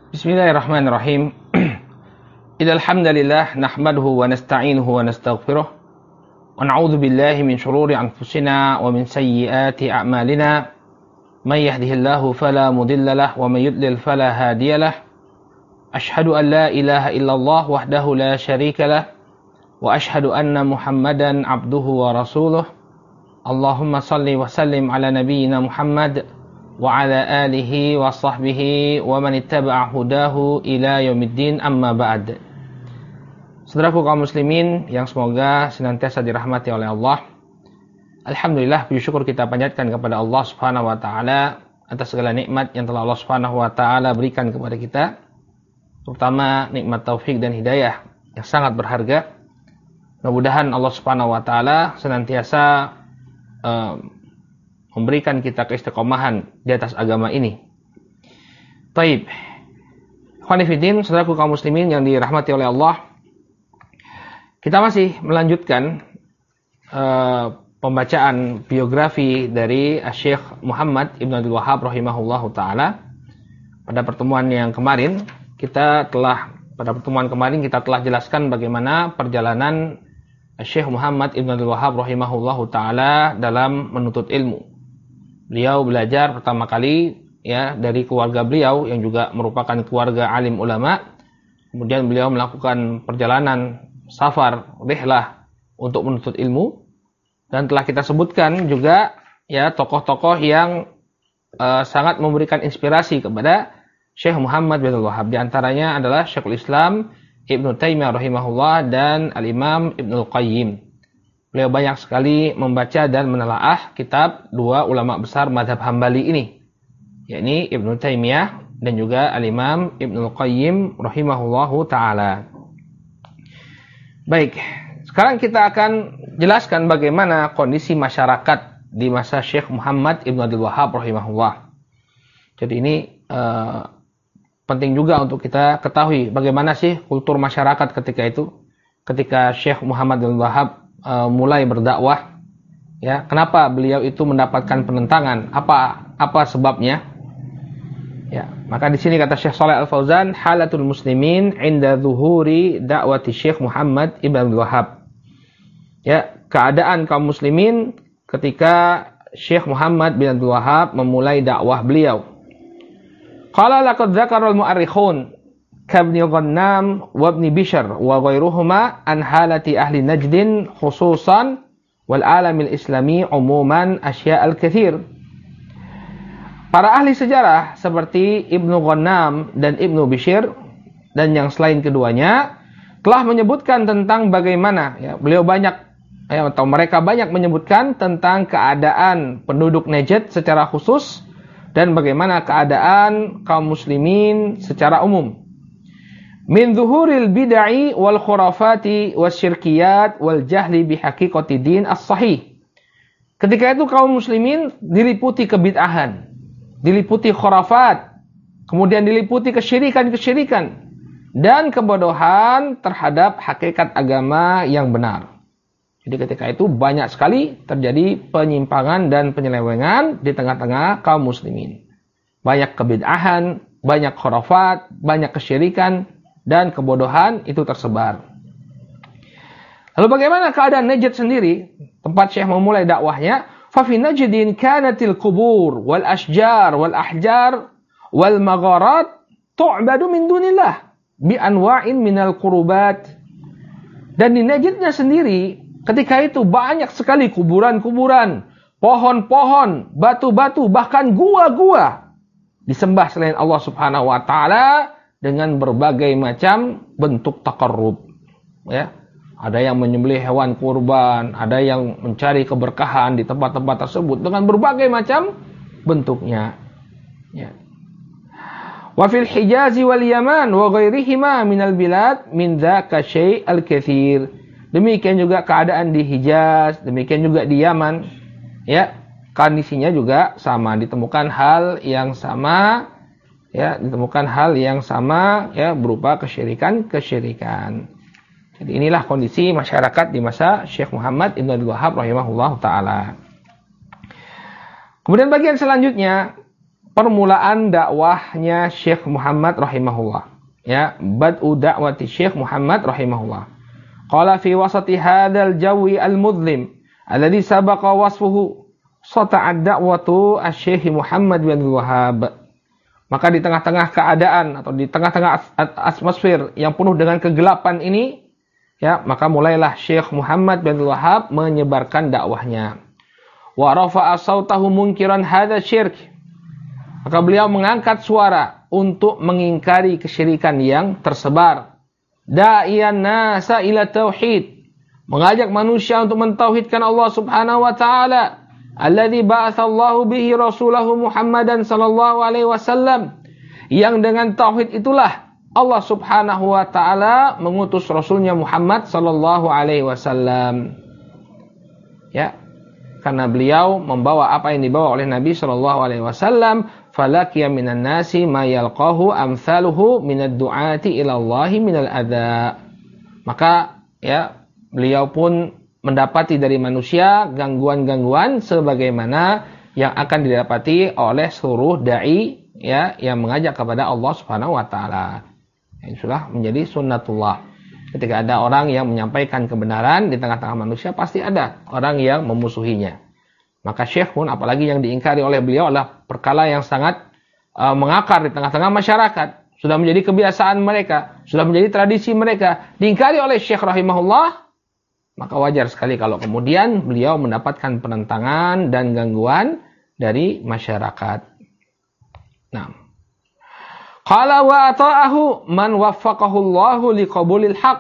Bismillahirrahmanirrahim. Innal hamdalillah nahmaduhu wa nasta'inuhu wa nastaghfiruh wa na'udzu billahi min shururi anfusina wa min sayyiati a'malina. May yahdihillahu fala mudilla lahu wa may yudlil fala hadiyalah. Ashhadu an la ilaha illallah wahdahu la syarika lah wa ashhadu anna Muhammadan abduhu wa rasuluh. Allahumma salli wa sallim ala nabiyyina Muhammad wa ala alihi wa sahbihi wa man ittaba'a hudahu ila yaumiddin, amma ba'd. Saudaraku kaum muslimin yang semoga senantiasa dirahmati oleh Allah. Alhamdulillah, puji syukur kita panjatkan kepada Allah Subhanahu wa taala atas segala nikmat yang telah Allah Subhanahu wa taala berikan kepada kita, terutama nikmat taufik dan hidayah yang sangat berharga. Mudah-mudahan Allah Subhanahu wa taala senantiasa memberikan kita keistiqomahan di atas agama ini. Taib. Khonifidin, saudaraku kaum muslimin yang dirahmati oleh Allah. Kita masih melanjutkan pembacaan biografi dari Syekh Muhammad Ibn Abdul Wahhab rahimahullahu taala. Pada pertemuan kita telah jelaskan bagaimana perjalanan Syekh Muhammad Ibn Abdul Wahhab rahimahullahu taala dalam menuntut ilmu. Beliau belajar pertama kali dari keluarga beliau yang juga merupakan keluarga alim ulama. Kemudian beliau melakukan perjalanan safar rihlah untuk menuntut ilmu, dan telah kita sebutkan juga tokoh-tokoh yang sangat memberikan inspirasi kepada Syekh Muhammad bin Abdul Wahhab. Di antaranya adalah Syekhul Islam Ibnu Taimiyah rahimahullah dan Al-Imam Ibnul Qayyim. Beliau banyak sekali membaca dan menelaah kitab dua ulama besar mazhab Hambali ini, yakni Ibnu Taimiyah dan juga Al-Imam Ibnul Qayyim rahimahullahu taala. Baik, sekarang kita akan jelaskan bagaimana kondisi masyarakat di masa Syekh Muhammad Ibn Abdul Wahhab rahimahullah. Jadi ini penting juga untuk kita ketahui bagaimana sih kultur masyarakat ketika itu, ketika Syekh Muhammad bin Wahhab mulai berdakwah. Kenapa beliau itu mendapatkan penentangan? Apa sebabnya? Maka di sini kata Syekh Shalih Al-Fauzan, halatul muslimin inda zuhuri da'wati Syekh Muhammad ibn Abdul Wahhab. Keadaan kaum muslimin ketika Syekh Muhammad bin Abdul Wahhab memulai dakwah beliau. Qala laqad dzakara al-mu'arrikhun kabni Ghannam wa ibn Bishr wa ghairuhuma an halati ahli Najdin khususan wal alamil islami umuman asya'al katsir. Para ahli sejarah seperti Ibnu Ghannam dan Ibnu Bishr dan yang selain keduanya telah menyebutkan tentang bagaimana mereka banyak menyebutkan tentang keadaan penduduk Najd secara khusus dan bagaimana keadaan kaum muslimin secara umum. Min zuhuril bid'ah wal khurafati wasyirkiyat wal jahli bihaqiqati din as-sahih. Ketika itu kaum muslimin diliputi kebid'ahan, diliputi khurafat, kemudian diliputi kesyirikan-kesyirikan dan kebodohan terhadap hakikat agama yang benar. Jadi ketika itu banyak sekali terjadi penyimpangan dan penyelewengan di tengah-tengah kaum muslimin. Banyak kebid'ahan, banyak khurafat, banyak kesyirikan dan kebodohan itu tersebar. Lalu bagaimana keadaan Najd sendiri, tempat Syekh memulai dakwahnya? Fa fi Najdin kanatil qubur wal ashjar wal ahjar wal magharat tu'badu min dunillah bi anwa'in minal qurubat. Dan di Najdnya sendiri ketika itu banyak sekali kuburan-kuburan, pohon-pohon, batu-batu, bahkan gua-gua disembah selain Allah Subhanahu wa taala dengan berbagai macam bentuk taqarrub. Ada yang menyembelih hewan kurban, ada yang mencari keberkahan di tempat-tempat tersebut dengan berbagai macam bentuknya. Wa fil Hijaz wal Yaman wa ghairihima minal bilad min dzaka syai'al katsir. Demikian juga keadaan di Hijaz, demikian juga di Yaman. Kondisinya juga sama, ditemukan hal yang sama, berupa kesyirikan. Jadi inilah kondisi masyarakat di masa Syekh Muhammad Ibn Abdul Wahhab rahimahullah ta'ala. Kemudian bagian selanjutnya, permulaan dakwahnya Syekh Muhammad rahimahullah. Ya, bad'u da'wati Syekh Muhammad rahimahullah. Qala fi wasati hadzal jawi al-mudlim alladhi sabaqa wasfuhu sata'ad da'watu asy-Syekh Muhammad bin Wahhab. Maka di tengah-tengah keadaan atau di tengah-tengah atmosfer yang penuh dengan kegelapan ini, ya, maka mulailah Syekh Muhammad bin Wahhab menyebarkan dakwahnya. Wa rafa'a sautahu munkiran hadza syirk. Maka beliau mengangkat suara untuk mengingkari kesyirikan yang tersebar. Da'iyan nasa ila tauhid, mengajak manusia untuk mentauhidkan Allah Subhanahu wa taala. Alladzi ba'atsallahu bihi rasulahu Muhammadan sallallahu alaihi wasallam, yang dengan tauhid itulah Allah Subhanahu wa taala mengutus rasulnya Muhammad sallallahu alaihi wasallam. Ya, karena beliau membawa apa yang dibawa oleh Nabi sallallahu alaihi wasallam, falakiya minan nasi ma yalqahu amsaluhu minad du'ati ila Allah minal adza. Maka ya, beliau pun mendapati dari manusia gangguan-gangguan sebagaimana yang akan didapati oleh seluruh dai, ya, yang mengajak kepada Allah Subhanahu wa taala. Ini sudah menjadi sunnatullah. Ketika ada orang yang menyampaikan kebenaran di tengah-tengah manusia, pasti ada orang yang memusuhinya. Maka Syekh pun, apalagi yang diingkari oleh beliau adalah perkara yang sangat mengakar di tengah-tengah masyarakat, sudah menjadi kebiasaan mereka, sudah menjadi tradisi mereka, diingkari oleh Syekh rahimahullah. Maka wajar sekali kalau kemudian beliau mendapatkan penentangan dan gangguan dari masyarakat. Nah, qala wa ata'ahu man waffaqahu Allahu liqabulil haq.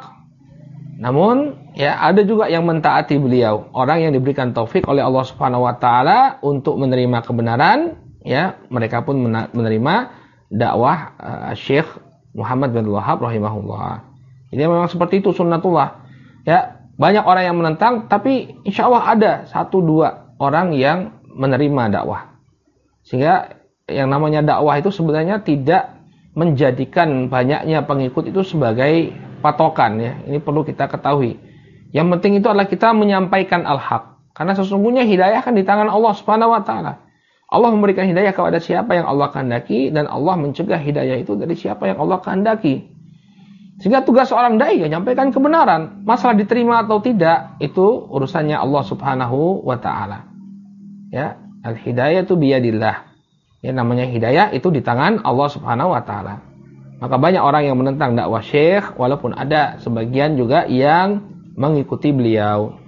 Namun, ya, ada juga yang mentaati beliau, orang yang diberikan taufik oleh Allah Subhanahu wa taala untuk menerima kebenaran, ya, mereka pun menerima dakwah Syekh Muhammad bin Wahhab rahimahullah. Jadi memang seperti itu sunnatullah. Ya, banyak orang yang menentang, tapi insya Allah ada 1-2 orang yang menerima dakwah. Sehingga yang namanya dakwah itu sebenarnya tidak menjadikan banyaknya pengikut itu sebagai patokan, ya. Ini perlu kita ketahui. Yang penting itu adalah kita menyampaikan al-haq. Karena sesungguhnya hidayah kan di tangan Allah Subhanahu wa taala. Allah memberikan hidayah kepada siapa yang Allah kehendaki, dan Allah mencegah hidayah itu dari siapa yang Allah kehendaki. Sehingga tugas seorang dai ya menyampaikan kebenaran. Masalah diterima atau tidak itu urusannya Allah Subhanahu wa taala. Ya, al-hidayatu biyadillah. Ya, namanya hidayah itu di tangan Allah Subhanahu wa taala. Maka banyak orang yang menentang dakwah Syekh, walaupun ada sebagian juga yang mengikuti beliau.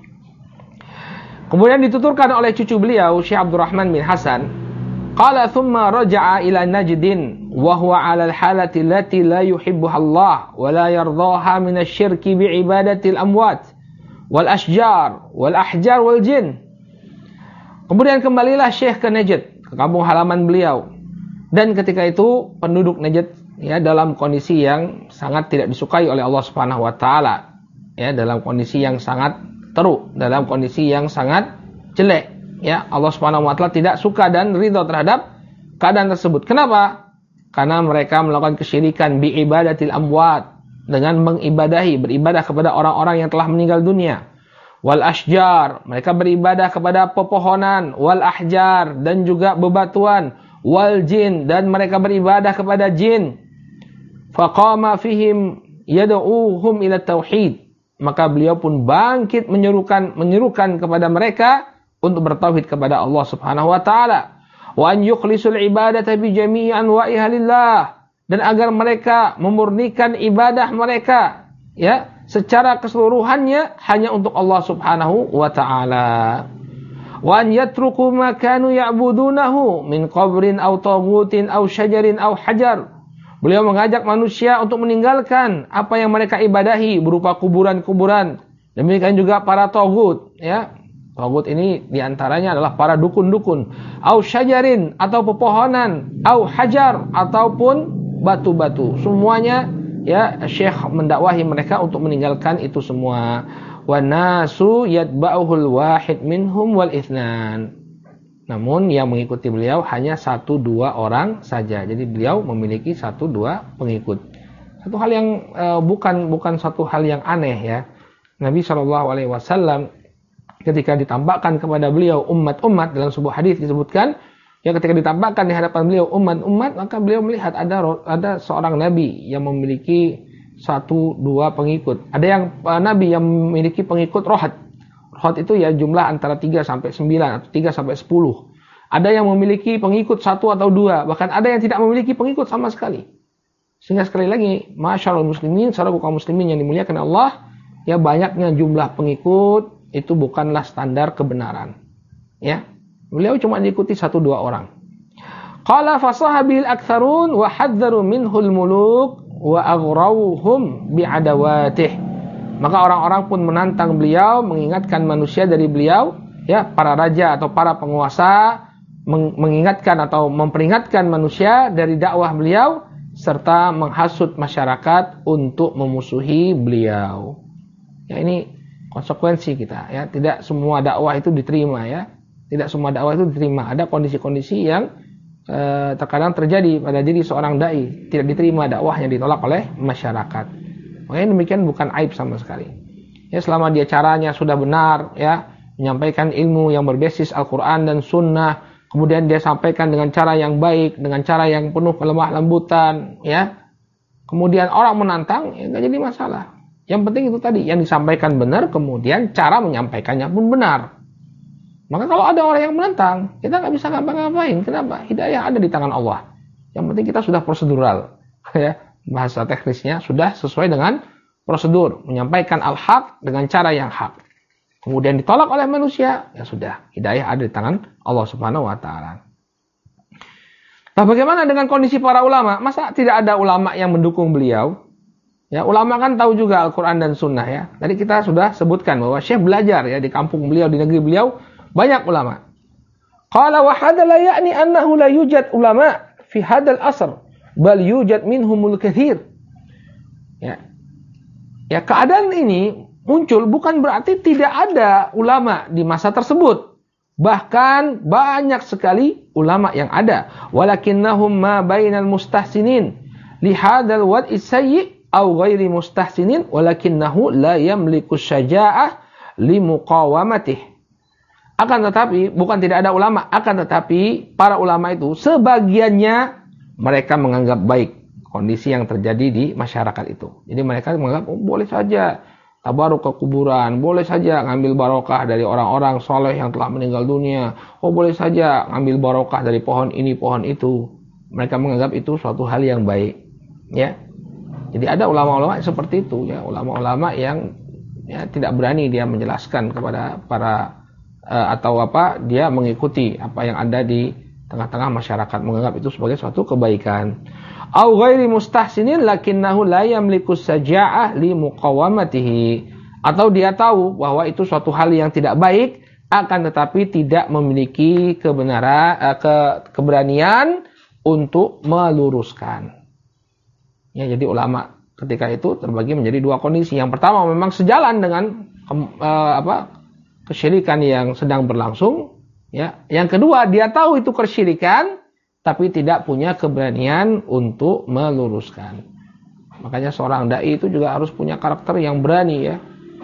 Kemudian dituturkan oleh cucu beliau, Syekh Abdurrahman bin Hasan, qala thumma raja'a ila Najdin wa huwa 'ala al-halati allati la yuhibbuha Allah wa la yardaha min asy-syirki bi ibadatil amwat wal ashjar wal ahjar wal jin. Kemudian kembalilah Syekh ke Najd, ke kampung halaman beliau. Dan ketika itu penduduk Najd, ya, dalam kondisi yang sangat tidak disukai oleh Allah Subhanahu wa taala. Ya, dalam kondisi yang sangat teruk, dalam kondisi yang sangat jelek. Ya, Allah Subhanahu wa taala tidak suka dan ridha terhadap keadaan tersebut. Kenapa? Karena mereka melakukan kesyirikan bi ibadatil amwat, dengan beribadah kepada orang-orang yang telah meninggal dunia. Wal ashjar, mereka beribadah kepada pepohonan, wal ahjar, dan juga bebatuan, wal jin, dan mereka beribadah kepada jin. Faqama fihim yad'uhum ila tauhid. Maka beliau pun bangkit menyerukan kepada mereka untuk bertauhid kepada Allah Subhanahu wa taala. Wa an yukhlisul ibadata bi jami'i anwa'iha lillah, dan agar mereka memurnikan ibadah mereka, ya, secara keseluruhannya hanya untuk Allah Subhanahu wa taala. Wa an yatruku ma kanu ya'budunahu min qabrin aw taghutin aw syajarin aw hajar. Beliau mengajak manusia untuk meninggalkan apa yang mereka ibadahi berupa kuburan-kuburan. Demikian juga para taghut, ya. Taghut ini diantaranya adalah para dukun-dukun, au syajarin atau pepohonan, au hajar ataupun batu-batu. Semuanya, ya, Syekh mendakwahi mereka untuk meninggalkan itu semua. Wa nasu yatba'uhul wahid minhum wal itsnan. Namun yang mengikuti beliau hanya 1-2 orang saja. Jadi beliau memiliki 1-2 pengikut. Satu hal yang bukan satu hal yang aneh, ya. Nabi SAW ketika ditampakkan kepada beliau umat-umat, dalam sebuah hadis disebutkan, Ya, ketika ditampakkan di hadapan beliau umat, maka beliau melihat ada seorang nabi yang memiliki 1-2 pengikut. Ada yang nabi yang memiliki pengikut rohat. Rohat itu ya jumlah antara 3 sampai 9 atau 3 sampai 10. Ada yang memiliki pengikut 1 atau 2, bahkan ada yang tidak memiliki pengikut sama sekali. Sehingga sekali lagi, masyaallah muslimin, saudara kaum muslimin yang dimuliakan Allah, ya banyaknya jumlah pengikut itu bukanlah standar kebenaran. Ya. Beliau cuma diikuti 1-2 orang. Qala fasahabil aktsarun wa hadzaru minhul muluk wa aghrawhum bi'adawatih. Maka orang-orang pun menantang beliau, mengingatkan manusia dari beliau, ya, para raja atau para penguasa mengingatkan atau memperingatkan manusia dari dakwah beliau serta menghasut masyarakat untuk memusuhi beliau. Ya, ini konsekuensi kita, ya. Tidak semua dakwah itu diterima, ya. Tidak semua dakwah itu diterima. Ada kondisi-kondisi yang terkadang terjadi pada diri seorang dai, tidak diterima dakwahnya, ditolak oleh masyarakat. Makanya demikian bukan aib sama sekali. Ya, selama dia caranya sudah benar, ya, menyampaikan ilmu yang berbasis Al-Qur'an dan Sunnah, kemudian dia sampaikan dengan cara yang baik, dengan cara yang penuh kelemah lembutan, ya. Kemudian orang menantang, ya nggak jadi masalah. Yang penting itu tadi, yang disampaikan benar, kemudian cara menyampaikannya pun benar. Maka kalau ada orang yang menentang, kita nggak bisa ngapa-ngapain. Kenapa? Hidayah ada di tangan Allah. Yang penting kita sudah prosedural, ya. Bahasa teknisnya sudah sesuai dengan prosedur, menyampaikan al-haq dengan cara yang hak. Kemudian ditolak oleh manusia, ya sudah, hidayah ada di tangan Allah Subhanahu wa taala. Nah, bagaimana dengan kondisi para ulama? Masa tidak ada ulama yang mendukung beliau? Ya, ulama kan tahu juga Al-Qur'an dan Sunnah, ya. Tadi kita sudah sebutkan bahwa Syekh belajar, ya, di kampung beliau, di negeri beliau banyak ulama. Qala wa hadha la ya'ni annahu la yujad ulama fi hadzal asr, bal yujad minhumul katsir. Ya. Ya, keadaan ini muncul bukan berarti tidak ada ulama di masa tersebut. Bahkan banyak sekali ulama yang ada. Walakinnahum ma bainal mustahsinin li hadzal wad'i sayyi aw ghairi mustahsinin walakinnahu la yamliku syaja'ah li muqawamatih. Akan tetapi, bukan tidak ada ulama, akan tetapi para ulama itu sebagiannya mereka menganggap baik kondisi yang terjadi di masyarakat itu. Jadi mereka menganggap, oh, boleh saja tabaruk ke kuburan, boleh saja ngambil barokah dari orang-orang soleh yang telah meninggal dunia, oh boleh saja ngambil barokah dari pohon ini, pohon itu. Mereka menganggap itu suatu hal yang baik. Ya. Jadi ada ulama-ulama seperti itu, ya, ulama-ulama yang, ya, tidak berani dia menjelaskan kepada para atau dia mengikuti apa yang ada di tengah-tengah masyarakat, menganggap itu sebagai suatu kebaikan. Au ghairi mustahsinin lakinnahu la yamliku saja'ah li muqawamatihi. Atau dia tahu bahwa itu suatu hal yang tidak baik, akan tetapi tidak memiliki keberanian untuk meluruskan. Ya, jadi ulama ketika itu terbagi menjadi 2 kondisi. Yang pertama memang sejalan dengan kesyirikan yang sedang berlangsung, ya. Yang kedua, dia tahu itu kesyirikan tapi tidak punya keberanian untuk meluruskan. Makanya seorang dai itu juga harus punya karakter yang berani, ya.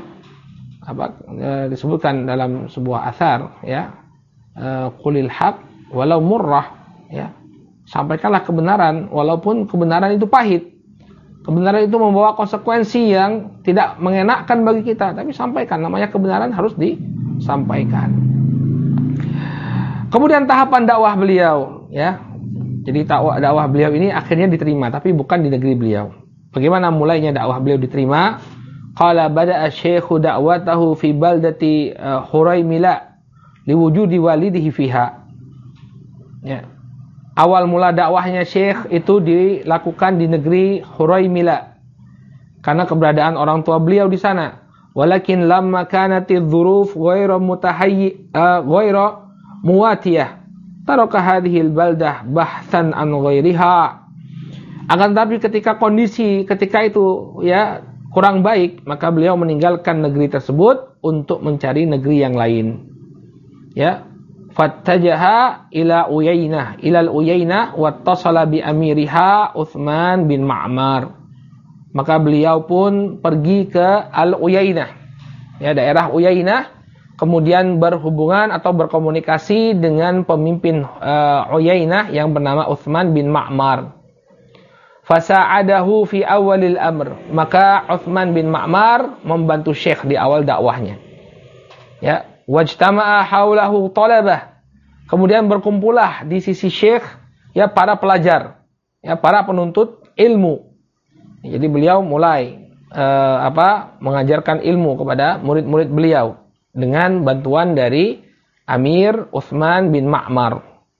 Disebutkan dalam sebuah athar, ya. Qulil haq walau murrah, ya. Sampaikanlah kebenaran walaupun kebenaran itu pahit. Kebenaran itu membawa konsekuensi yang tidak mengenakkan bagi kita, tapi sampaikan. Namanya kebenaran harus disampaikan. Kemudian tahapan dakwah beliau, ya. Jadi dakwah beliau ini akhirnya diterima, tapi bukan di negeri beliau. Bagaimana mulainya dakwah beliau diterima? Qala bada'a syekhu da'watahu fi baldati Huraymila liwujudi walidihi fiha. Ya. Awal mula dakwahnya Syekh itu dilakukan di negeri Huraymila karena keberadaan orang tua beliau di sana. Walakin lamma kanatiz dzuruf ghairu muwatiyah taraka hadhihi albaldah bahthan an ghairiha. Akan tetapi ketika kondisi ketika itu, ya, kurang baik, maka beliau meninggalkan negeri tersebut untuk mencari negeri yang lain. Ya. Fattajaha ila Uyainah, ilal Uyainah wattasala bi amiriha Utsman bin Ma'mar. Maka beliau pun pergi ke Al-Uyainah, ya, daerah Uyainah, kemudian berhubungan atau berkomunikasi dengan pemimpin Uyainah yang bernama Utsman bin Ma'mar. Fasa'adahu fi awalil amr. Maka Utsman bin Ma'mar membantu Syekh di awal dakwahnya. Ya, wajtama'a haulahu talabah. Kemudian berkumpullah di sisi Syekh ya para pelajar, ya para penuntut ilmu. Jadi beliau mulai mengajarkan ilmu kepada murid-murid beliau dengan bantuan dari Amir Utsman bin Ma'mar.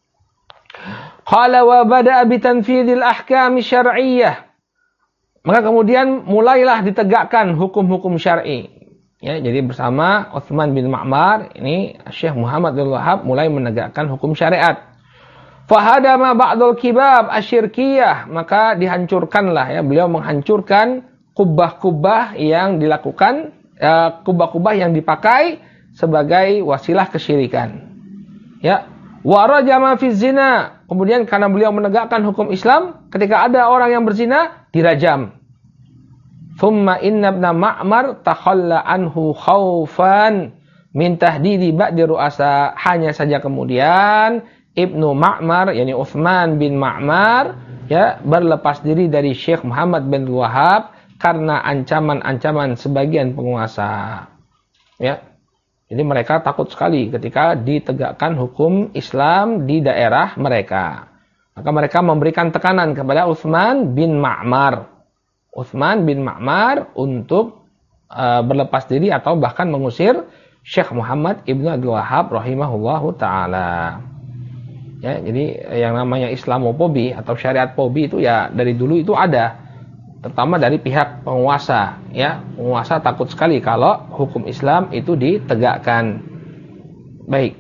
Qala wa bada'a bi tanfidil ahkam syar'iyyah. Maka kemudian mulailah ditegakkan hukum-hukum syar'i. Ya, jadi bersama Utsman bin Ma'mar ini Syekh Muhammad bin Wahab mulai menegakkan hukum syariat. Fahadama ba'dul kibab asyirkiyah. Maka dihancurkanlah ya, beliau menghancurkan kubah-kubah yang dilakukan, kubah-kubah yang dipakai sebagai wasilah kesyirikan. Ya, wa rajama fi zina. Kemudian karena beliau menegakkan hukum Islam, ketika ada orang yang berzina, dirajam. Thumma inna ibna Ma'mar takhalla anhu khaufan min tahdidi ba'di ru'asa. Hanya saja kemudian Ibnu Ma'mar, yakni Utsman bin Ma'mar, ya, berlepas diri dari Syekh Muhammad bin Wahab karena ancaman-ancaman sebagian penguasa. Ya. Jadi mereka takut sekali ketika ditegakkan hukum Islam di daerah mereka. Maka mereka memberikan tekanan kepada Utsman bin Ma'mar. Utsman bin Ma'mar untuk berlepas diri atau bahkan mengusir Syekh Muhammad Ibnu Abdul Wahab rahimahullahu taala. Ya, jadi yang namanya Islamofobi atau syariatfobi itu ya dari dulu itu ada. Terutama dari pihak penguasa, ya. Penguasa takut sekali kalau hukum Islam itu ditegakkan. Baik.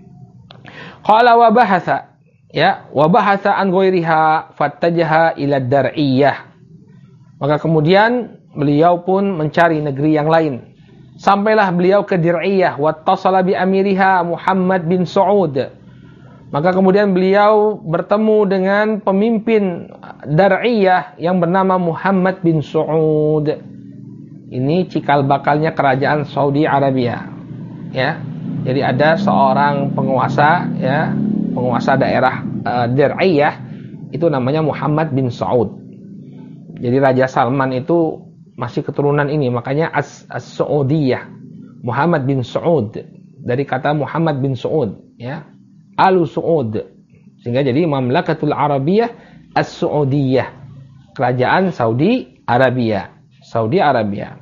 Qala wa bahatha, ya, wa bahatha an ghairiha fattajaha ila dar'iyah. Maka kemudian beliau pun mencari negeri yang lain. Sampailah beliau ke Dir'iyah, wattasala bi amiriha Muhammad bin Saud. Maka kemudian beliau bertemu dengan pemimpin Dar'iyah yang bernama Muhammad bin Saud. Ini cikal bakalnya kerajaan Saudi Arabia. Ya. Jadi ada seorang penguasa, ya, penguasa daerah Dar'iyah itu namanya Muhammad bin Saud. Jadi Raja Salman itu masih keturunan ini, makanya As-Saudiyah. Muhammad bin Saud dari kata Muhammad bin Saud, ya. Alu Saud, sehingga jadi Mamlakatul Arabiyah As-Saudiyah, kerajaan Saudi Arabia. Saudi Arabia.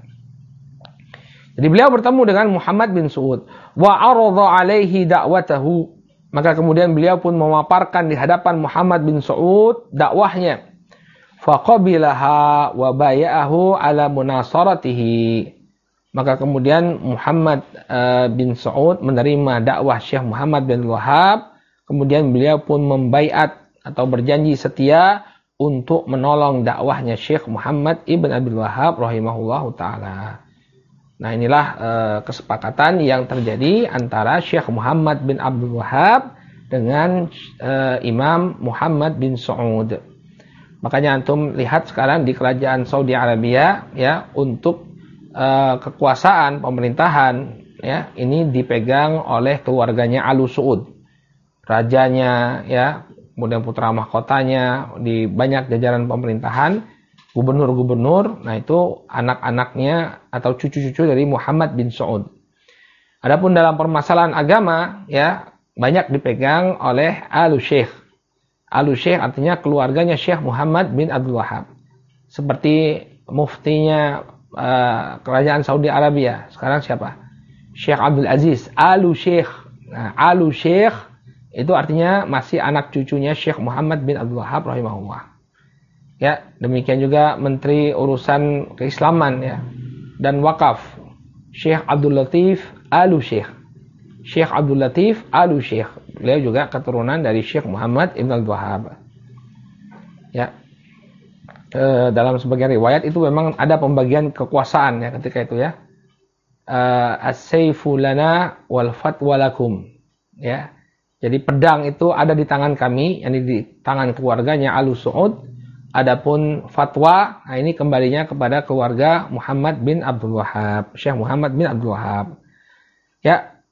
Jadi beliau bertemu dengan Muhammad bin Saud. Wa aradha alaihi da'watahu. Maka kemudian beliau pun memaparkan di hadapan Muhammad bin Saud dakwahnya. Faqabilaha wa baya'ahu ala munasaratihi. Maka kemudian Muhammad bin Saud menerima dakwah Syekh Muhammad bin Wahab. Kemudian beliau pun membaiat atau berjanji setia untuk menolong dakwahnya Syekh Muhammad ibn Abdul Wahab rahimahullahu ta'ala. Nah, inilah kesepakatan yang terjadi antara Syekh Muhammad bin Abdul Wahab dengan Imam Muhammad bin Saud. Makanya antum lihat sekarang di kerajaan Saudi Arabia, ya, untuk kekuasaan pemerintahan, ya, ini dipegang oleh keluarganya Alu Saud, rajanya, ya, kemudian putra mahkotanya di banyak jajaran pemerintahan, gubernur-gubernur. Nah, itu anak-anaknya atau cucu-cucu dari Muhammad bin Saud. Adapun dalam permasalahan agama, ya, banyak dipegang oleh Alu Syekh. Alu Syekh artinya keluarganya Syekh Muhammad bin Abdul Wahab. Seperti muftinya kerajaan Saudi Arabia sekarang siapa? Syekh Abdul Aziz Alu Syekh. Nah, Alu Syekh itu artinya masih anak cucunya Syekh Muhammad bin Abdul Wahab rahimahullah. Ya, demikian juga Menteri Urusan Keislaman, ya, dan Wakaf Syekh Abdul Latif Alu Syekh. Syekh Abdul Latif Alu Syekh. Beliau juga keturunan dari Syekh Muhammad ibn Abdul Wahab. Ya. Dalam sebagian riwayat itu memang ada pembagian kekuasaan, ya, ketika itu, ya. As-sayfu lana wal fatwa lakum, ya. Jadi pedang itu ada di tangan kami, yakni di tangan keluarganya Alu Saud. Adapun fatwa, nah ini kembalinya kepada keluarga Muhammad bin Abdul Wahab, Syekh Muhammad bin Abdul Wahab. Ya,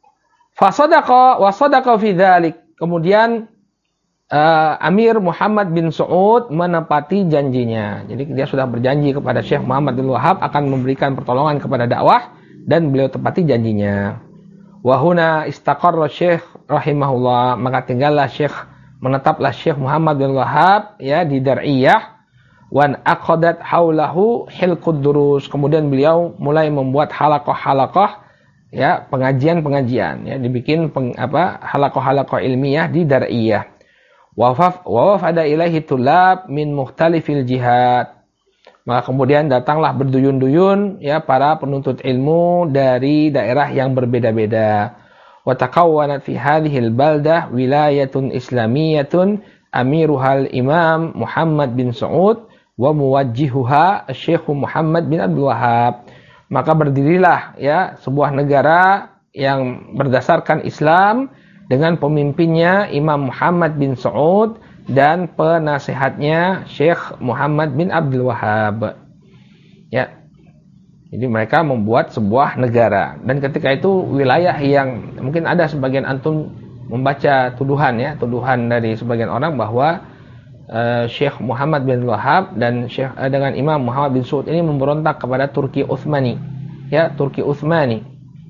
Fasadaqa wa sadaqa fi dzalik. Kemudian Amir Muhammad bin Saud menepati janjinya. Jadi dia sudah berjanji kepada Syekh Muhammad bin Wahab akan memberikan pertolongan kepada dakwah dan beliau tepati janjinya. Wa huna istaqarra Syekh rahimahullah, maka tinggallah menetaplah Syekh Muhammad bin Wahab ya di Dar'iyah. Wan aqadat haulahu hilqud durus. Kemudian beliau mulai membuat halaqah-halaqah ya, pengajian-pengajian ya, dibikin halaqah-halaqah ilmiah di Dar'iyah. Wa wafada ilaihi tulab min mukhtalifil jihad. Maka kemudian datanglah berduyun-duyun ya para penuntut ilmu dari daerah yang berbeda-beda. Wa taqawwanat fi hadhil baldah wilayatun islamiyatun amiruhal Imam Muhammad bin Saud wa muwajjihuha Syekh Muhammad bin Abdul Wahhab. Maka berdirilah ya sebuah negara yang berdasarkan Islam dengan pemimpinnya Imam Muhammad bin Saud dan penasehatnya Syekh Muhammad bin Abdul Wahhab. Ya. Jadi mereka membuat sebuah negara, dan ketika itu wilayah yang mungkin ada sebagian antum membaca tuduhan dari sebagian orang bahwa Syekh Muhammad bin Wahhab dan dengan Imam Muhammad bin Saud ini memberontak kepada Turki Utsmani. Ya, Turki Utsmani.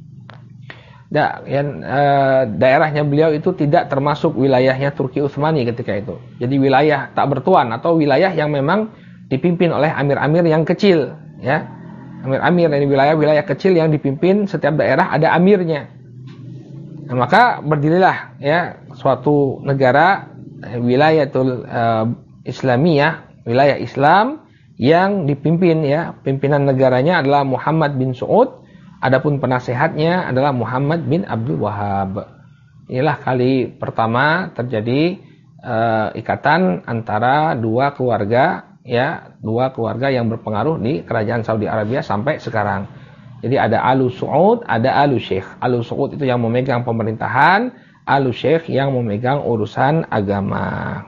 Daerahnya beliau itu tidak termasuk wilayahnya Turki Utsmani ketika itu. Jadi wilayah tak bertuan atau wilayah yang memang dipimpin oleh amir-amir yang kecil, ya. Amir-amir dari wilayah-wilayah kecil yang dipimpin, setiap daerah ada amirnya. Nah, maka berdirilah ya suatu negara wilayatul Islamiyah, wilayah Islam yang dipimpin ya, pimpinan negaranya adalah Muhammad bin Saud, adapun penasehatnya adalah Muhammad bin Abdul Wahhab. Inilah kali pertama terjadi ikatan antara dua keluarga yang berpengaruh di kerajaan Saudi Arabia sampai sekarang. Jadi ada Alu Saud, ada Alu Syekh. Alu Saud itu yang memegang pemerintahan, Alu Syekh yang memegang urusan agama.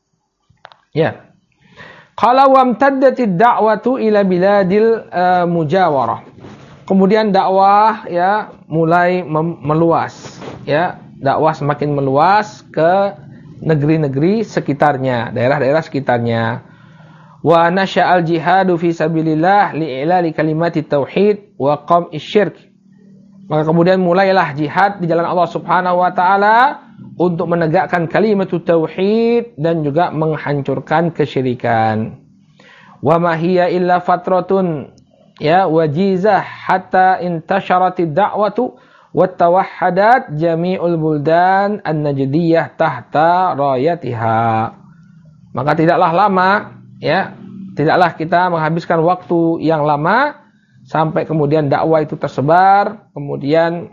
Ya. Qala wamtaddatid da'watu ila biladil mujawarah. Kemudian dakwah ya mulai meluas, ya. Dakwah semakin meluas ke negeri-negeri sekitarnya, daerah-daerah sekitarnya. Wa nasya'al jihadu fi sabilillah li'ilali kalimati tauhid wa qam'i syirk. Maka kemudian mulailah jihad di jalan Allah Subhanahu wa taala untuk menegakkan kalimat tauhid dan juga menghancurkan kesyirikan. Wa ma hiya illa fatratun ya wajizah hatta intasharatid da'watu wat tawahhadat jami'ul buldan an-najdiyah tahta rayatiha. Maka tidaklah lama ya, tidaklah kita menghabiskan waktu yang lama sampai kemudian dakwah itu tersebar, kemudian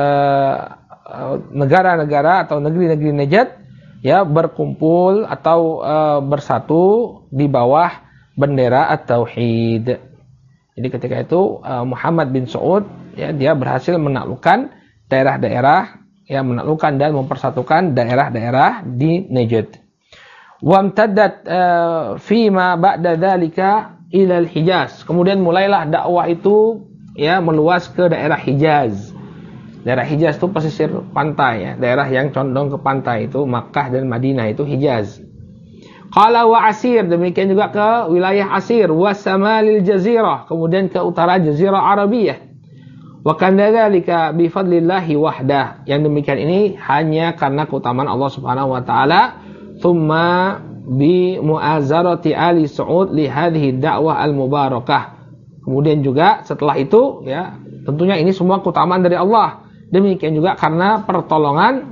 negara-negara atau negeri-negeri Najd ya berkumpul atau bersatu di bawah bendera at-tauhid. Jadi ketika itu Muhammad bin Saud ya dia berhasil menaklukkan daerah-daerah, ya menaklukkan dan mempersatukan daerah-daerah di Najd. Wamtaddat fima ba'da dzalika ila al-Hijaz. Kemudian mulailah dakwah itu ya meluas ke daerah Hijaz. Daerah Hijaz itu pesisir pantai ya, daerah yang condong ke pantai itu Makkah dan Madinah itu Hijaz. Qala wa Asir, demikian juga ke wilayah Asir, wa Samalil Jazirah, kemudian ke utara Jazirah Arabiyah. Wa kana dzalika bi fadlillahi wahdah. Yang demikian ini hanya karena keutamaan Allah Subhanahu wa taala. Thumma bi mu'azarati ali Saud li hadhihi da'wah al-mubarakah. Kemudian juga setelah itu ya, tentunya ini semua keutamaan dari Allah. Demikian juga karena pertolongan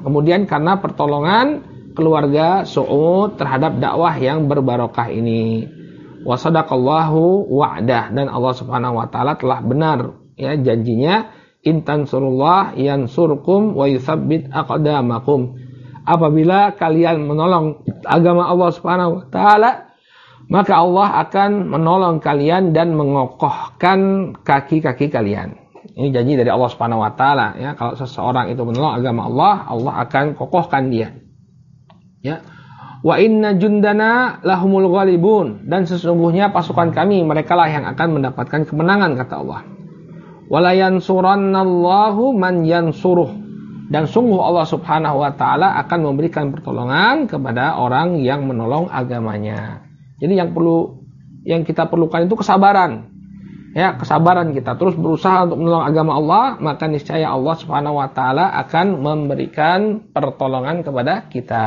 keluarga Saud terhadap dakwah yang berbarokah ini. Wa sadaqallahu wa'dah, dan Allah Subhanahu wa taala telah benar ya janjinya, in tansurullah yansurkum wa yutsabbit aqdamakum. Apabila kalian menolong agama Allah Subhanahu wa taala, maka Allah akan menolong kalian dan mengokohkan kaki-kaki kalian. Ini janji dari Allah Subhanahu wa taala ya, kalau seseorang itu menolong agama Allah, Allah akan kokohkan dia. Ya. Wa inna jundana lahumul ghalibun, dan sesungguhnya pasukan kami merekalah yang akan mendapatkan kemenangan, kata Allah. Wala yansurannallahu man yansuruh, dan sungguh Allah Subhanahu wa taala akan memberikan pertolongan kepada orang yang menolong agamanya. Jadi yang kita perlukan itu kesabaran. Ya, kesabaran kita terus berusaha untuk menolong agama Allah, maka niscaya Allah Subhanahu wa taala akan memberikan pertolongan kepada kita.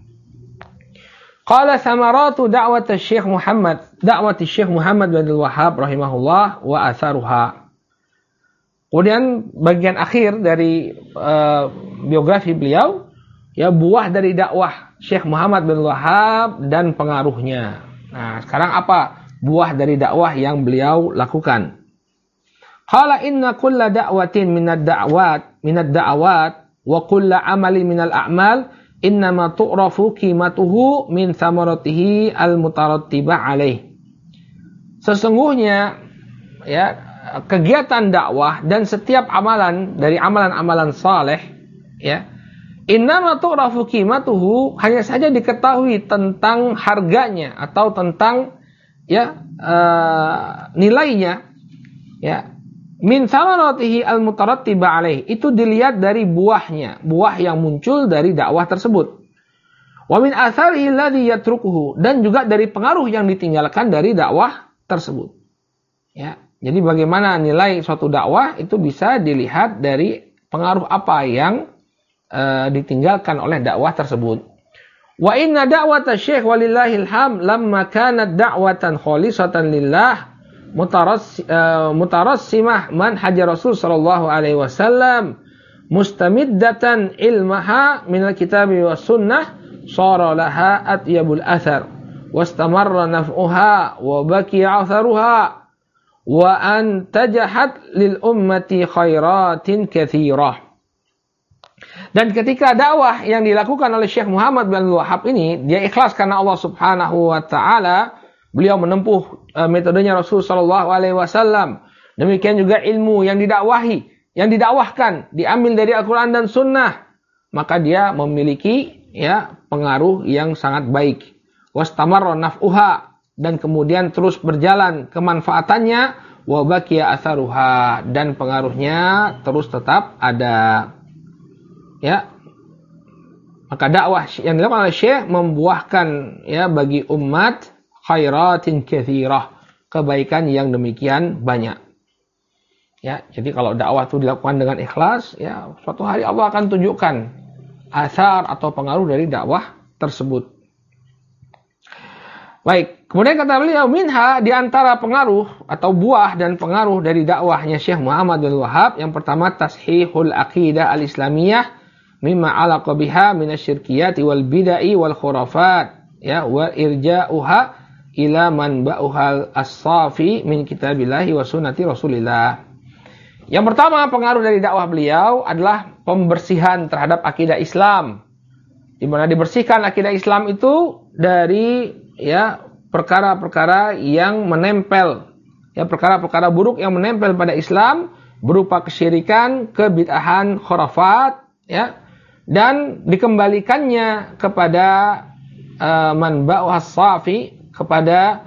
Qala samaratu da'wati Syekh Muhammad bin Wahhab rahimahullah wa atharuha. Kemudian bagian akhir dari biografi beliau, ya, buah dari dakwah Syekh Muhammad bin Wahhab dan pengaruhnya. Nah, sekarang apa buah dari dakwah yang beliau lakukan? Qala inna kulla da'watin minad da'awat wa kulla amali minal a'mal innama tu'rafu qimatuhu min thamaratihi al-mutarattibah alaih. Sesungguhnya, ya, kegiatan dakwah dan setiap amalan dari amalan-amalan saleh, ya, innama tu'rafu qimatuhu, hanya saja diketahui tentang harganya atau tentang, ya, nilainya, ya, min thamaratihi al-mutarattibah alaih, itu dilihat dari buahnya, buah yang muncul dari dakwah tersebut. Wa min atharihi alladhi yatrukuhu, dan juga dari pengaruh yang ditinggalkan dari dakwah tersebut. Ya, jadi bagaimana nilai suatu dakwah itu bisa dilihat dari pengaruh apa yang ditinggalkan oleh dakwah tersebut. Wa inna da'wata syekh walillahil ham lamma kanat da'watan khalisatan lillah mutarassimah manhaj Rasul sallallahu alaihi wasallam mustamiddatan ilmaha minal kitabi was sunnah sara laha atyabul athar wastamarra naf'uha wa baqiya atharuha wa an tajahat lil ummati khairatin katsirah. Dan ketika dakwah yang dilakukan oleh Syekh Muhammad bin Wahhab ini, dia ikhlas karena Allah Subhanahu wa taala, beliau menempuh metodenya Rasul sallallahu alaihi wasallam. Demikian juga ilmu yang didakwahkan, diambil dari Al-Qur'an dan Sunnah, maka dia memiliki, ya, pengaruh yang sangat baik. Wastamarra naf'uha, dan kemudian terus berjalan kemanfaatannya, wa baqiya atharuha, dan pengaruhnya terus tetap ada. Ya, maka dakwah yang dilakukan oleh Syekh membuahkan, ya, bagi umat khairatin katsirah, kebaikan yang demikian banyak. Ya, jadi kalau dakwah itu dilakukan dengan ikhlas, ya, suatu hari Allah akan tunjukkan asar atau pengaruh dari dakwah tersebut. Baik, kemudian kata beliau, minha, di antara pengaruh atau buah dan pengaruh dari dakwahnya Syekh Muhammad bin Wahhab, yang pertama tashihul aqidah al-islamiyah mimma alaqa biha minasyirkiyati wal bidai wal khurafat, ya, wa irja'uha ila man ba'uhal as-safi min kitabillahi wa sunnati rasulillah. Yang pertama pengaruh dari dakwah beliau adalah pembersihan terhadap akidah Islam, di mana dibersihkan akidah Islam itu dari, ya, perkara-perkara yang menempel, ya, perkara-perkara buruk yang menempel pada Islam berupa kesyirikan, kebid'ahan, khurafat, ya, dan dikembalikannya kepada manba'u as-safi, kepada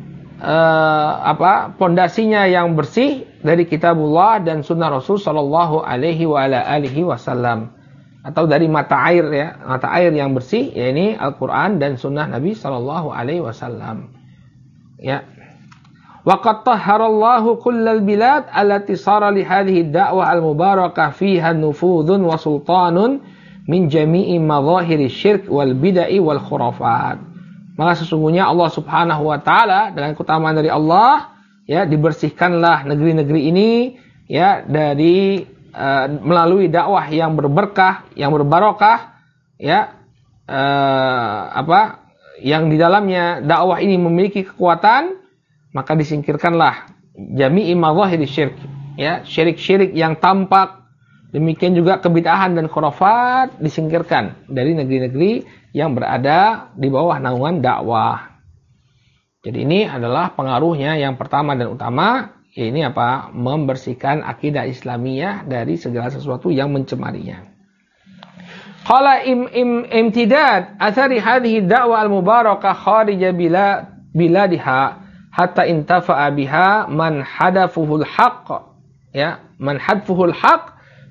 pondasinya yang bersih dari kitabullah dan sunnah Rasul sallallahu alaihi wa ala alihi wasallam, atau dari mata air, ya, mata air yang bersih, yakni Al-Qur'an dan sunnah Nabi sallallahu alaihi wasallam. Ya. Wa qad tahharallahu kullal bilad allati sara li hadhihi ad-da'wah al-mubarakah fiha nufudhun wa sultanun min jami'i madhahiri syirk wal bidai wal khurafat. Maka sesungguhnya Allah Subhanahu wa taala, dengan keutamaan dari Allah, ya, dibersihkanlah negeri-negeri ini, ya, dari melalui dakwah yang berberkah, yang berbarokah, ya, yang di dalamnya dakwah ini memiliki kekuatan, maka disingkirkanlah jami'i madhahiri syirk, ya, syirik-syirik yang tampak. Demikian juga kebid'ahan dan khurafat disingkirkan dari negeri-negeri yang berada di bawah naungan dakwah. Jadi ini adalah pengaruhnya yang pertama dan utama, ini apa? Membersihkan akidah Islamiyah dari segala sesuatu yang mencemarinya. Qala imtidad athari hadhihi da'wah al-mubarakah kharija biladiha hatta intafa'a biha man hadafuhul haqq, ya, man hadfuhul haqq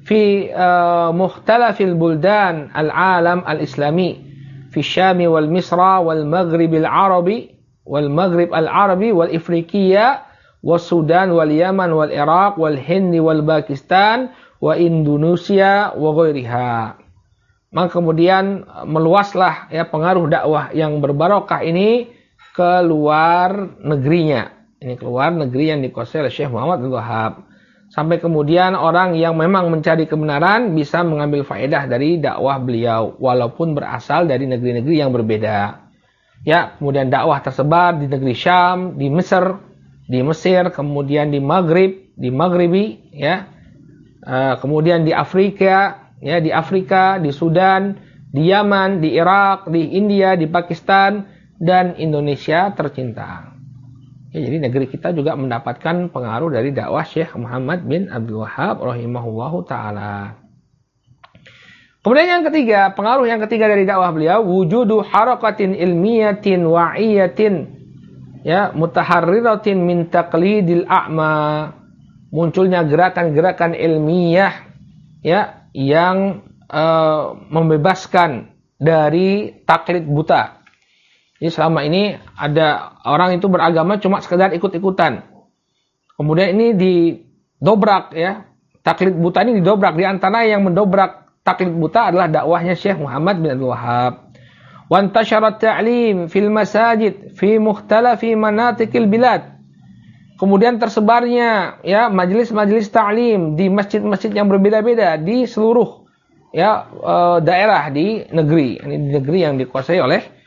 fi mukhtalafil buldan al-alam al-islami fi Syam wal Misra wal Maghrib al-Arabi wal Afriqiya was Sudan wal Yaman wal Iraq wal Hind wal Pakistan wa Indonesia wa ghairiha. Maka kemudian meluaslah ya pengaruh dakwah yang berbarokah ini ke luar negerinya. Ini keluar negeri yang dikuasai oleh Syekh Muhammad bin Wahab. Sampai kemudian orang yang memang mencari kebenaran bisa mengambil faedah dari dakwah beliau walaupun berasal dari negeri-negeri yang berbeda. Ya, kemudian dakwah tersebar di negeri Syam, di Mesir, kemudian di Maghribi, ya. Kemudian di Afrika, ya, di Sudan, di Yaman, di Irak, di India, di Pakistan dan Indonesia tercinta. Ya, jadi negeri kita juga mendapatkan pengaruh dari dakwah Syekh Muhammad bin Abdul Wahhab rahimahullahu taala. Kemudian yang ketiga, pengaruh yang ketiga dari dakwah beliau, wujudu harakatin ilmiyatin wa'iyatin, ya, mutaharriratin min taqlidil a'ma. Munculnya gerakan-gerakan ilmiah, ya, yang membebaskan dari taklid buta. Jadi selama ini ada orang itu beragama cuma sekedar ikut-ikutan. Kemudian ini didobrak, ya. Taklid buta ini didobrak. Di antara yang mendobrak taklid buta adalah dakwahnya Syekh Muhammad bin Abdul Wahhab. Wa intasharat ta'lim fil masajid fi mukhtalafi manatikil bilad. Kemudian tersebarnya, ya, majelis-majelis ta'lim di masjid-masjid yang berbeda-beda di seluruh, ya, daerah di negeri. Ini di negeri yang dikuasai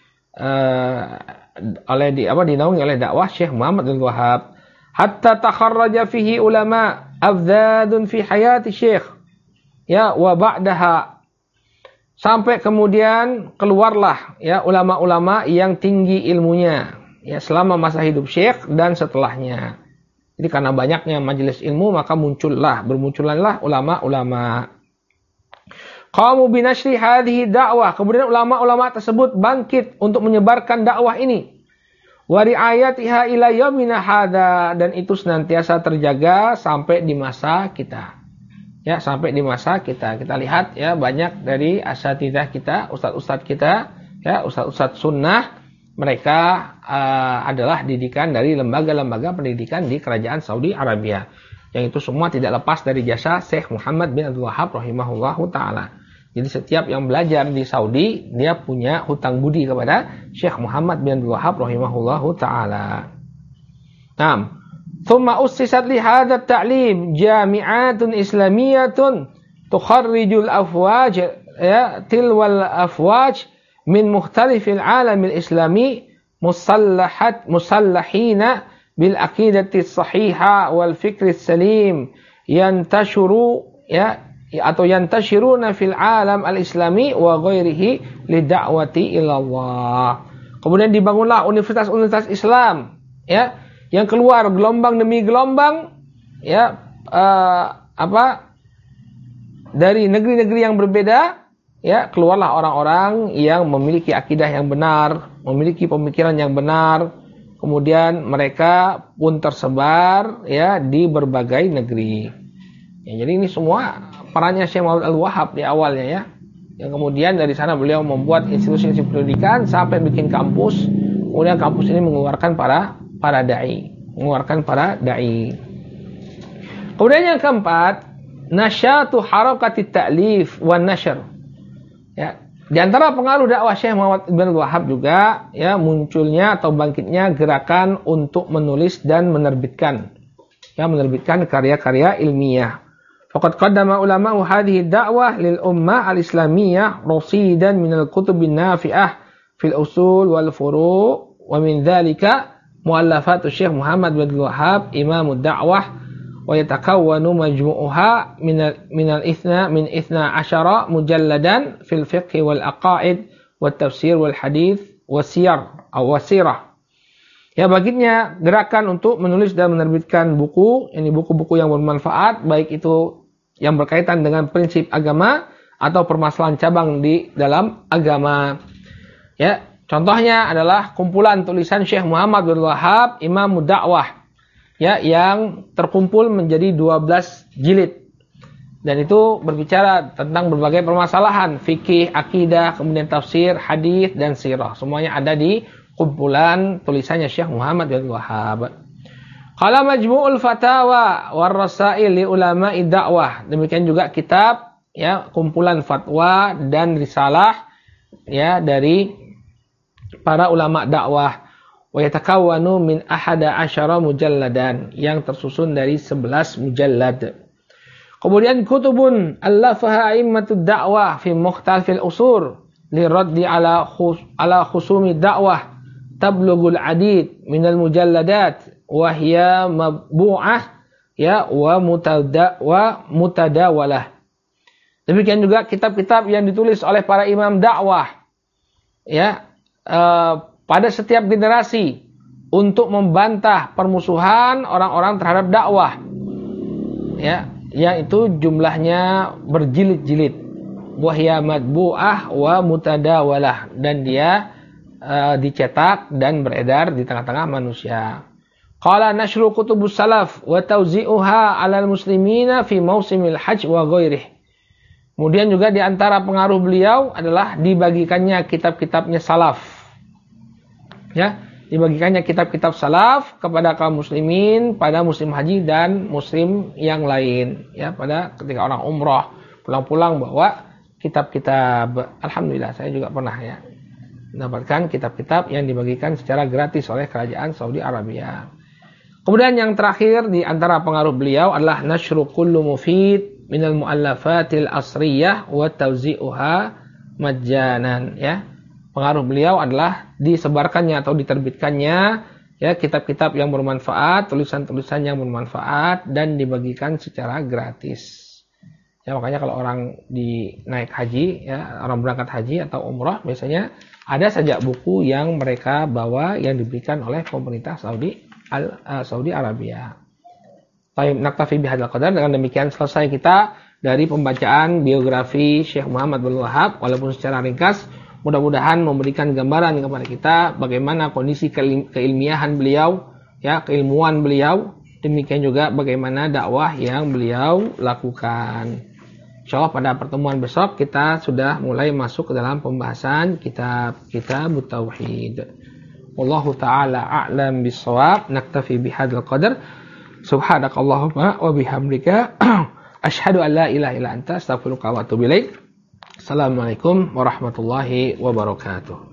dinaungi oleh dakwah Syekh Muhammad bin Wahhab. Hatta takharraja fihi ulama afdadun fi hayati Syekh, ya, wa ba'daha. Sampai kemudian keluarlah, ya, ulama-ulama yang tinggi ilmunya, ya, selama masa hidup Syekh dan setelahnya. Jadi karena banyaknya majelis ilmu maka bermunculanlah ulama-ulama. Qamu binashri hadhihi da'wah. Kemudian ulama-ulama tersebut bangkit untuk menyebarkan dakwah ini. Wa ri'ayatiha ila yaumina hadza, dan itu senantiasa terjaga sampai di masa kita. Ya, sampai di masa kita. Kita lihat, ya, banyak dari asatidzah kita, ustadz-ustadz kita, ya, ustadz-ustadz sunnah, mereka adalah didikan dari lembaga-lembaga pendidikan di kerajaan Saudi Arabia. Yang itu semua tidak lepas dari jasa Syekh Muhammad bin Abdul Wahhab rahimahullahu ta'ala. Jadi setiap yang belajar di Saudi, dia punya hutang budi kepada Syekh Muhammad bin Abdul Wahhab rahimahullahu ta'ala. Naam. Thumma ussisat li hadha at-ta'lim jami'atun islamiyatun tukharrijul afwaj, ya, tilwal afwaj min mukhtalifil alamil islami musallahina bil aqidati sahiha wal fikri salim yantashuru, ya, atau yantashiruna fil alam al-islami wa ghairihi lida'wati ilallah. Kemudian dibangunlah universitas-universitas Islam, ya, yang keluar gelombang demi gelombang, ya, dari negeri-negeri yang berbeda, ya, keluarlah orang-orang yang memiliki akidah yang benar, memiliki pemikiran yang benar. Kemudian mereka pun tersebar, ya, di berbagai negeri. Ya, jadi ini semua perannya Syekh Muhammad Al-Wahhab di awalnya, ya. Yang kemudian dari sana beliau membuat institusi pendidikan sampai bikin kampus. Kemudian kampus ini mengeluarkan para dai. Kemudian yang keempat, nasyatu harakatit ta'lif wan nashr. Ya, di antara pengaruh dakwah Syekh Muhammad bin Wahhab juga, ya, munculnya atau bangkitnya gerakan untuk menulis dan menerbitkan, ya, menerbitkan karya-karya ilmiah. Faqad qaddama ulama'u hadhihi da'wah lil ummah al-islamiyyah rasidan min al-kutubin nafi'ah fil usul wal furu' wa min dhalika mu'allafatu Syekh Muhammad bin Wahhab imamud da'wah wa yatakawwanu majmu'uha min ithna asyara mujalladan fil fiqh wal aqaid wat tafsir wal hadith wasiyar aw wasirah. Ya, baginya gerakan untuk menulis dan menerbitkan buku, ini buku-buku yang bermanfaat, baik itu yang berkaitan dengan prinsip agama atau permasalahan cabang di dalam agama. Ya, contohnya adalah kumpulan tulisan Syekh Muhammad bin Wahhab Imamud Da'wah, ya, yang terkumpul menjadi 12 jilid. Dan itu berbicara tentang berbagai permasalahan, fikih, akidah, kemudian tafsir, hadis dan sirah. Semuanya ada di kumpulan tulisannya Syekh Muhammad bin Wahhab. Qala Majmu'ul Fatawa war Rasail li ulama'i dakwah. Demikian juga kitab ya, kumpulan fatwa dan risalah ya dari para ulama dakwah. Wa yatakawwanu min 11 mujalladan, yang tersusun dari 11 mujallad. Kemudian kutubun allafaha a'immatud da'wah fi mukhtalifil usur li raddi ala khusumi da'wah tablughul adid minal mujalladat wa hiya mabbu'ah ya wa mutadawalah. Demikian juga kitab-kitab yang ditulis oleh para imam dakwah ya pada setiap generasi untuk membantah permusuhan orang-orang terhadap dakwah ya, yang itu jumlahnya berjilid-jilid. Wahya matbu'ah wa mutadawalah, dan dia dicetak dan beredar di tengah-tengah manusia. Qala nashru kutubus salaf wa tawzi'uha 'alal muslimina fi mausimil hajj wa ghairih. Kemudian juga di antara pengaruh beliau adalah dibagikannya kitab-kitabnya salaf. Ya, dibagikannya kitab-kitab salaf kepada kaum muslimin pada musim haji dan musim yang lain ya, pada ketika orang umrah pulang-pulang bawa kitab-kitab. Alhamdulillah saya juga pernah ya mendapatkan kitab-kitab yang dibagikan secara gratis oleh kerajaan Saudi Arabia. Kemudian yang terakhir di antara pengaruh beliau adalah nashru kullu mufid minal muallafatil asriyah wa tawzi'uha majjanan ya. Pengaruh beliau adalah disebarkannya atau diterbitkannya ya kitab-kitab yang bermanfaat, tulisan-tulisan yang bermanfaat, dan dibagikan secara gratis. Ya, makanya kalau orang naik haji ya, orang berangkat haji atau umrah biasanya ada saja buku yang mereka bawa yang diberikan oleh pemerintah Saudi Arabia. Baik, naktafi bihadzal qadar. Dengan demikian selesai kita dari pembacaan biografi Syekh Muhammad bin Wahhab, walaupun secara ringkas. Mudah-mudahan memberikan gambaran kepada kita bagaimana kondisi keilmiahan beliau, ya, keilmuan beliau, demikian juga bagaimana dakwah yang beliau lakukan. Insyaallah pada pertemuan besok kita sudah mulai masuk ke dalam pembahasan kitab Tauhid. Wallahu taala a'lam bissawab. Naktafi bihadzal qadar. Subhanakallahumma wa bihamdika asyhadu an la ilaha illa anta astaghfiruka wa atubu ilaik. Assalamualaikum warahmatullahi wabarakatuh.